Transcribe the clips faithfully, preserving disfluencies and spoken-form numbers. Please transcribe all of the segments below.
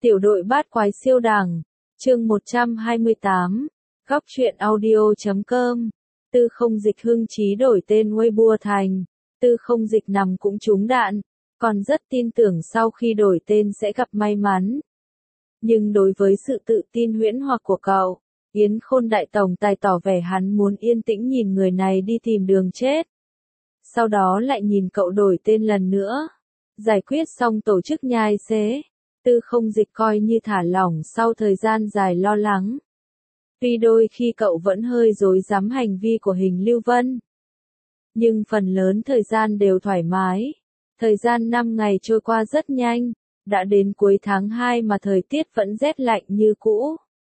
Tiểu đội bát quái siêu đẳng, chương một trăm hai mươi tám, góc truyện audio chấm com, Tư Không Dịch hưng chí đổi tên Weibo thành, Tư Không Dịch nằm cũng trúng đạn, còn rất tin tưởng sau khi đổi tên sẽ gặp may mắn. Nhưng đối với sự tự tin huyễn hoặc của cậu, Yến Khôn đại tổng tài tỏ vẻ hắn muốn yên tĩnh nhìn người này đi tìm đường chết. Sau đó lại nhìn cậu đổi tên lần nữa. Giải quyết xong tổ chức nhai xế, Tư Không Dịch coi như thả lỏng sau thời gian dài lo lắng. Tuy đôi khi cậu vẫn hơi rối rắm hành vi của Hình Lưu Vân, nhưng phần lớn thời gian đều thoải mái. Thời gian năm ngày trôi qua rất nhanh, đã đến cuối tháng hai mà thời tiết vẫn rét lạnh như cũ.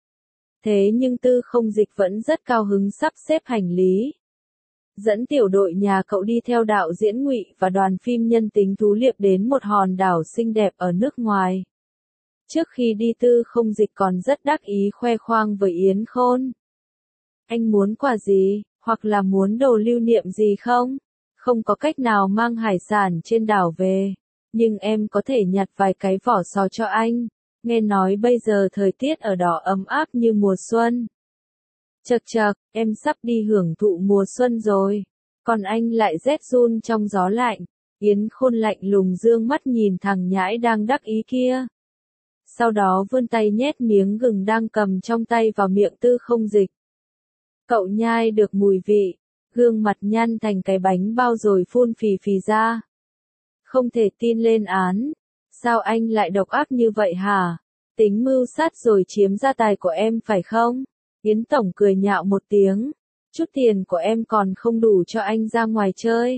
Thế nhưng Tư Không Dịch vẫn rất cao hứng sắp xếp hành lý. Dẫn tiểu đội nhà cậu đi theo đạo diễn Ngụy và đoàn phim nhân tính thú liệp đến một hòn đảo xinh đẹp ở nước ngoài. Trước khi đi Tư Không Dịch còn rất đắc ý khoe khoang với Yến Khôn. Anh muốn quà gì, hoặc là muốn đồ lưu niệm gì không? Không có cách nào mang hải sản trên đảo về, nhưng em có thể nhặt vài cái vỏ sò cho anh. Nghe nói bây giờ thời tiết ở đó ấm áp như mùa xuân. Chậc chậc, em sắp đi hưởng thụ mùa xuân rồi, còn anh lại rét run trong gió lạnh. Yến Khôn lạnh lùng dương mắt nhìn thằng nhãi đang đắc ý kia. Sau đó vươn tay nhét miếng gừng đang cầm trong tay vào miệng Tư Không Dịch. Cậu nhai được mùi vị, gương mặt nhăn thành cái bánh bao rồi phun phì phì ra. Không thể tin lên án, sao anh lại độc ác như vậy hả? Tính mưu sát rồi chiếm gia tài của em phải không? Yến Tổng cười nhạo một tiếng, chút tiền của em còn không đủ cho anh ra ngoài chơi.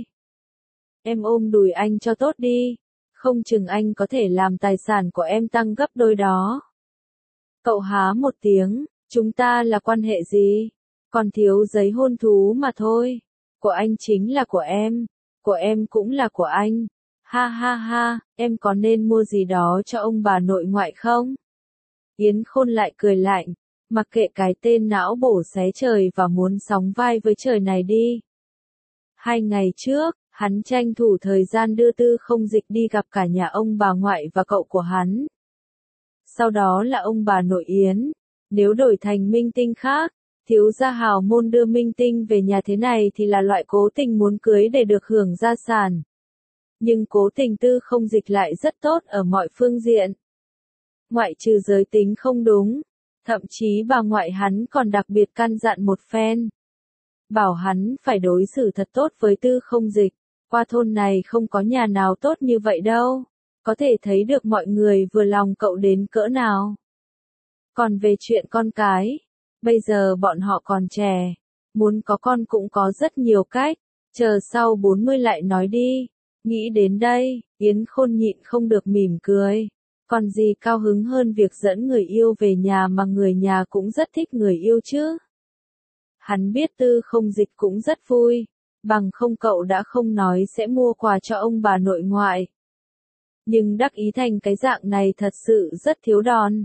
Em ôm đùi anh cho tốt đi, không chừng anh có thể làm tài sản của em tăng gấp đôi đó. Cậu há một tiếng, chúng ta là quan hệ gì? Còn thiếu giấy hôn thú mà thôi. Của anh chính là của em, của em cũng là của anh. Ha ha ha, em có nên mua gì đó cho ông bà nội ngoại không? Yến Khôn lại cười lạnh, mặc kệ cái tên não bổ xé trời và muốn sóng vai với trời này đi. Hai ngày trước, hắn tranh thủ thời gian đưa Tư Không Dịch đi gặp cả nhà ông bà ngoại và cậu của hắn. Sau đó là ông bà nội Yến. Nếu đổi thành minh tinh khác, thiếu gia hào môn đưa minh tinh về nhà thế này thì là loại cố tình muốn cưới để được hưởng gia sản. Nhưng cố tình Tư Không Dịch lại rất tốt ở mọi phương diện. Ngoại trừ giới tính không đúng, thậm chí bà ngoại hắn còn đặc biệt căn dặn một phen. Bảo hắn phải đối xử thật tốt với Tư Không Dịch, qua thôn này không có nhà nào tốt như vậy đâu, có thể thấy được mọi người vừa lòng cậu đến cỡ nào. Còn về chuyện con cái, bây giờ bọn họ còn trẻ, muốn có con cũng có rất nhiều cách, chờ sau bốn mươi lại nói đi. Nghĩ đến đây, Yến Khôn nhịn không được mỉm cười. Còn gì cao hứng hơn việc dẫn người yêu về nhà mà người nhà cũng rất thích người yêu chứ. Hắn biết Tư Không Dịch cũng rất vui, bằng không cậu đã không nói sẽ mua quà cho ông bà nội ngoại. Nhưng đắc ý thành cái dạng này thật sự rất thiếu đòn.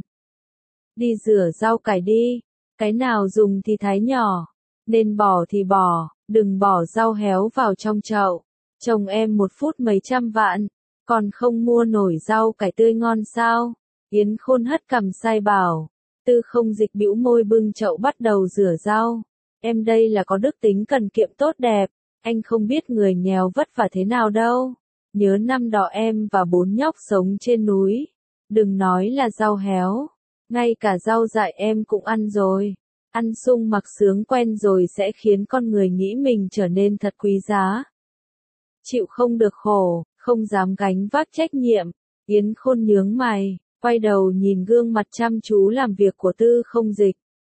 Đi rửa rau cải đi, cái nào dùng thì thái nhỏ, nên bỏ thì bỏ, đừng bỏ rau héo vào trong chậu. Chồng em một phút mấy trăm vạn, còn không mua nổi rau cải tươi ngon sao? Yến Khôn hất cằm sai bảo. Tư Không Dịch bĩu môi bưng chậu bắt đầu rửa rau. Em đây là có đức tính cần kiệm tốt đẹp, anh không biết người nghèo vất vả thế nào đâu. Nhớ năm đó em và bốn nhóc sống trên núi, đừng nói là rau héo, ngay cả rau dại em cũng ăn rồi. Ăn sung mặc sướng quen rồi sẽ khiến con người nghĩ mình trở nên thật quý giá. Chịu không được khổ, không dám gánh vác trách nhiệm. Yến Khôn nhướng mày, quay đầu nhìn gương mặt chăm chú làm việc của Tư Không Dịch.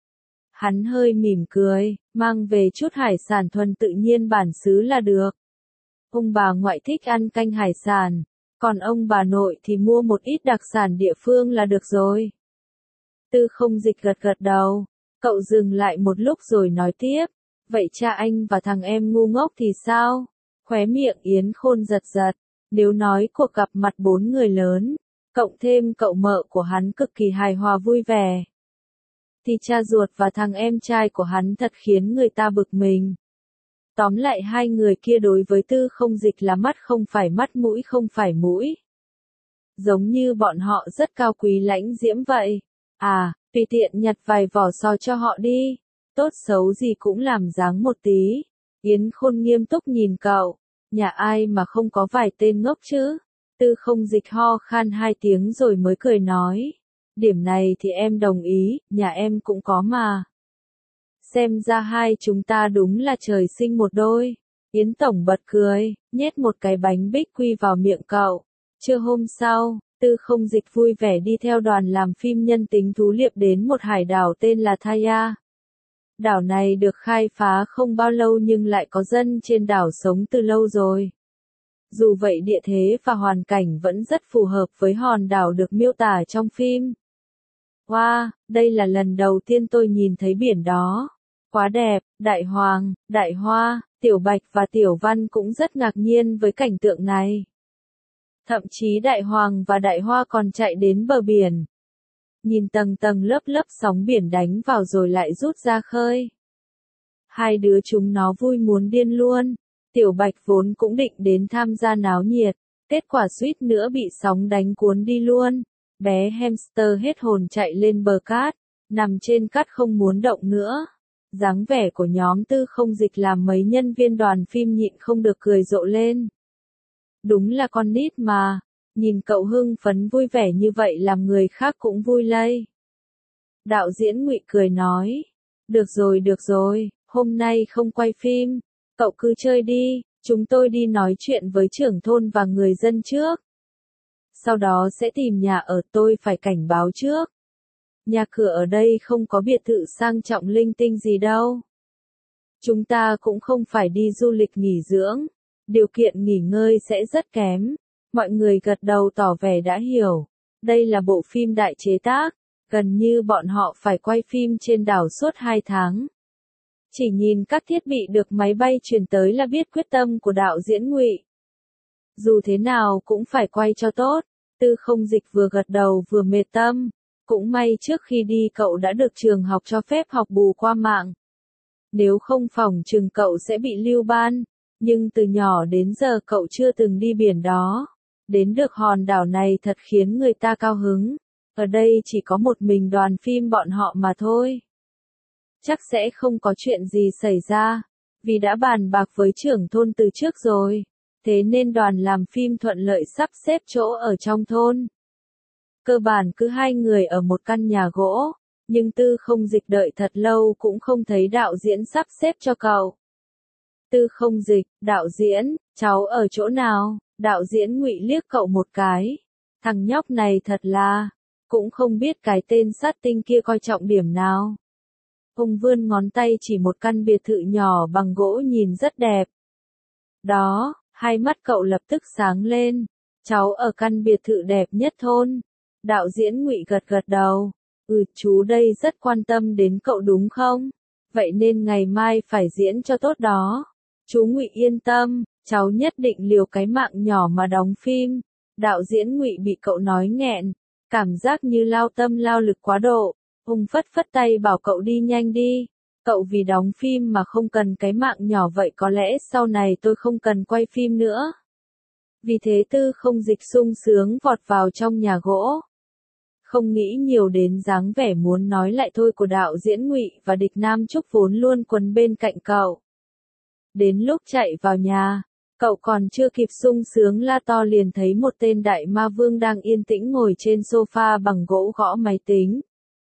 Hắn hơi mỉm cười, mang về chút hải sản thuần tự nhiên bản xứ là được. Ông bà ngoại thích ăn canh hải sản, còn ông bà nội thì mua một ít đặc sản địa phương là được rồi. Tư Không Dịch gật gật đầu, cậu dừng lại một lúc rồi nói tiếp, vậy cha anh và thằng em ngu ngốc thì sao? Khóe miệng Yến Khôn giật giật, nếu nói cuộc gặp mặt bốn người lớn, cộng thêm cậu mợ của hắn cực kỳ hài hòa vui vẻ, thì cha ruột và thằng em trai của hắn thật khiến người ta bực mình. Tóm lại hai người kia đối với Tư Không Dịch là mắt không phải mắt mũi không phải mũi. giống như bọn họ rất cao quý lãnh diễm vậy. À, tùy tiện nhặt vài vỏ sò cho họ đi, tốt xấu gì cũng làm dáng một tí. Yến Khôn nghiêm túc nhìn cậu, nhà ai mà không có vài tên ngốc chứ. Tư Không Dịch ho khan hai tiếng rồi mới cười nói, điểm này thì em đồng ý, nhà em cũng có mà. Xem ra hai chúng ta đúng là trời sinh một đôi. Yến Tổng bật cười, nhét một cái bánh bích quy vào miệng cậu. Trưa hôm sau, Tư Không Dịch vui vẻ đi theo đoàn làm phim nhân tính thú liệp đến một hải đảo tên là Thaya. Đảo này được khai phá không bao lâu nhưng lại có dân trên đảo sống từ lâu rồi. Dù vậy địa thế và hoàn cảnh vẫn rất phù hợp với hòn đảo được miêu tả trong phim. Wow, đây là lần đầu tiên tôi nhìn thấy biển đó. Quá đẹp, Đại Hoàng, Đại Hoa, Tiểu Bạch và Tiểu Văn cũng rất ngạc nhiên với cảnh tượng này. Thậm chí Đại Hoàng và Đại Hoa còn chạy đến bờ biển. Nhìn tầng tầng lớp lớp sóng biển đánh vào rồi lại rút ra khơi. Hai đứa chúng nó vui muốn điên luôn. Tiểu Bạch vốn cũng định đến tham gia náo nhiệt, kết quả suýt nữa bị sóng đánh cuốn đi luôn. Bé hamster hết hồn chạy lên bờ cát, nằm trên cát không muốn động nữa. Dáng vẻ của nhóm Tư Không Dịch làm mấy nhân viên đoàn phim nhịn không được cười rộ lên. Đúng là con nít mà, nhìn cậu hưng phấn vui vẻ như vậy làm người khác cũng vui lây. Đạo diễn Ngụy cười nói, được rồi được rồi, hôm nay không quay phim, cậu cứ chơi đi, chúng tôi đi nói chuyện với trưởng thôn và người dân trước. Sau đó sẽ tìm nhà ở, tôi phải cảnh báo trước. Nhà cửa ở đây không có biệt thự sang trọng linh tinh gì đâu. Chúng ta cũng không phải đi du lịch nghỉ dưỡng, điều kiện nghỉ ngơi sẽ rất kém. Mọi người gật đầu tỏ vẻ đã hiểu. Đây là bộ phim đại chế tác, gần như bọn họ phải quay phim trên đảo suốt hai tháng. Chỉ nhìn các thiết bị được máy bay truyền tới là biết quyết tâm của đạo diễn Ngụy. Dù thế nào cũng phải quay cho tốt. Tư Không Dịch vừa gật đầu vừa mệt tâm. Cũng may trước khi đi cậu đã được trường học cho phép học bù qua mạng. Nếu không phòng trường cậu sẽ bị lưu ban. Nhưng từ nhỏ đến giờ cậu chưa từng đi biển đó. Đến được hòn đảo này thật khiến người ta cao hứng. Ở đây chỉ có một mình đoàn phim bọn họ mà thôi. Chắc sẽ không có chuyện gì xảy ra. Vì đã bàn bạc với trưởng thôn từ trước rồi. Thế nên đoàn làm phim thuận lợi sắp xếp chỗ ở trong thôn. Cơ bản cứ hai người ở một căn nhà gỗ, nhưng Tư Không Dịch đợi thật lâu cũng không thấy đạo diễn sắp xếp cho cậu. Tư Không Dịch, đạo diễn, cháu ở chỗ nào? Đạo diễn Ngụy liếc cậu một cái. Thằng nhóc này thật là, cũng không biết cái tên sát tinh kia coi trọng điểm nào. Ông vươn ngón tay chỉ một căn biệt thự nhỏ bằng gỗ nhìn rất đẹp. Đó, hai mắt cậu lập tức sáng lên. Cháu ở căn biệt thự đẹp nhất thôn. Đạo diễn Ngụy gật gật đầu. Ừ, chú đây rất quan tâm đến cậu đúng không? Vậy nên ngày mai phải diễn cho tốt đó. Chú Ngụy yên tâm, cháu nhất định liều cái mạng nhỏ mà đóng phim. Đạo diễn Ngụy bị cậu nói nghẹn, cảm giác như lao tâm lao lực quá độ. Ông phất phất tay bảo cậu đi nhanh đi. Cậu vì đóng phim mà không cần cái mạng nhỏ vậy có lẽ sau này tôi không cần quay phim nữa. Vì thế Tư Không Dịch sung sướng vọt vào trong nhà gỗ. Không nghĩ nhiều đến dáng vẻ muốn nói lại thôi của đạo diễn Ngụy và Địch Nam Trúc vốn luôn quấn bên cạnh cậu. Đến lúc chạy vào nhà, cậu còn chưa kịp sung sướng la to liền thấy một tên đại ma vương đang yên tĩnh ngồi trên sofa bằng gỗ gõ máy tính.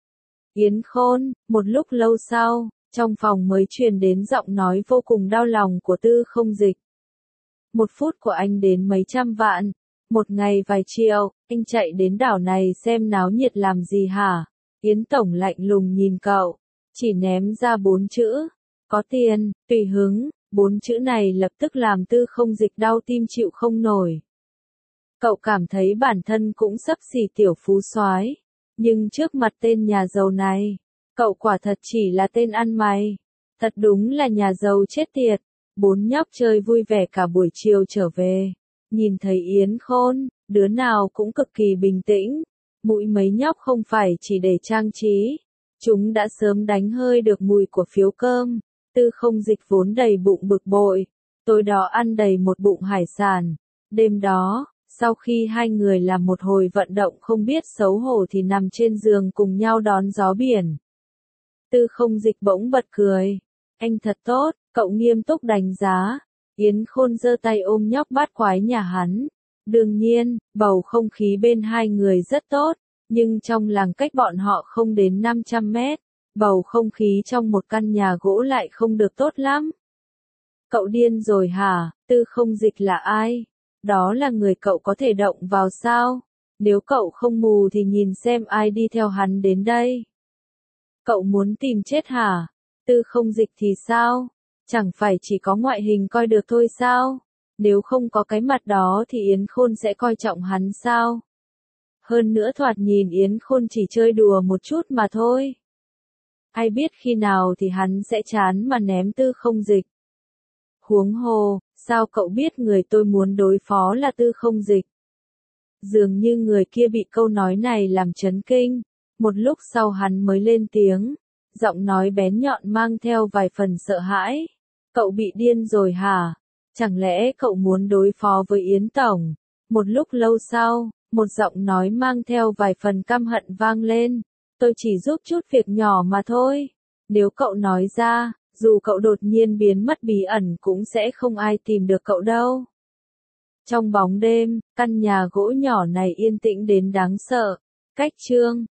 Yến Khôn, một lúc lâu sau, trong phòng mới truyền đến giọng nói vô cùng đau lòng của Tư Không Dịch. Một phút của anh đến mấy trăm vạn, một ngày vài triệu, anh chạy đến đảo này xem náo nhiệt làm gì hả? Yến Tổng lạnh lùng nhìn cậu, chỉ ném ra bốn chữ, có tiền, tùy hứng, bốn chữ này lập tức làm Tư Không Dịch đau tim chịu không nổi. Cậu cảm thấy bản thân cũng xấp xỉ tiểu phú soái, nhưng trước mặt tên nhà giàu này, cậu quả thật chỉ là tên ăn mày. Thật đúng là nhà giàu chết tiệt. Bốn nhóc chơi vui vẻ cả buổi chiều trở về. Nhìn thấy Yến Khôn, đứa nào cũng cực kỳ bình tĩnh. Mũi mấy nhóc không phải chỉ để trang trí. Chúng đã sớm đánh hơi được mùi của phiếu cơm. Tư Không Dịch vốn đầy bụng bực bội. Tối đó ăn đầy một bụng hải sản. Đêm đó, Sau khi hai người làm một hồi vận động không biết xấu hổ thì nằm trên giường cùng nhau đón gió biển. Tư Không Dịch bỗng bật cười. Anh thật tốt, cậu nghiêm túc đánh giá. Yến Khôn giơ tay ôm nhóc bát quái nhà hắn. Đương nhiên, bầu không khí bên hai người rất tốt, nhưng trong làng cách bọn họ không đến năm trăm mét, bầu không khí trong một căn nhà gỗ lại không được tốt lắm. Cậu điên rồi hả? Tư Không Dịch là ai? Đó là người cậu có thể động vào sao? Nếu cậu không mù thì nhìn xem ai đi theo hắn đến đây. Cậu muốn tìm chết hả? Tư Không Dịch thì sao? Chẳng phải chỉ có ngoại hình coi được thôi sao? Nếu không có cái mặt đó thì Yến Khôn sẽ coi trọng hắn sao? Hơn nữa thoạt nhìn Yến Khôn chỉ chơi đùa một chút mà thôi. Ai biết khi nào thì hắn sẽ chán mà ném Tư Không Dịch. Huống hồ, sao cậu biết người tôi muốn đối phó là Tư Không Dịch? Dường như người kia bị câu nói này làm chấn kinh. Một lúc sau hắn mới lên tiếng, giọng nói bén nhọn mang theo vài phần sợ hãi. Cậu bị điên rồi hả? Chẳng lẽ cậu muốn đối phó với Yến Tổng? Một lúc lâu sau, một giọng nói mang theo vài phần căm hận vang lên. Tôi chỉ giúp chút việc nhỏ mà thôi. Nếu cậu nói ra, dù cậu đột nhiên biến mất bí ẩn cũng sẽ không ai tìm được cậu đâu. Trong bóng đêm, căn nhà gỗ nhỏ này yên tĩnh đến đáng sợ. Cách chương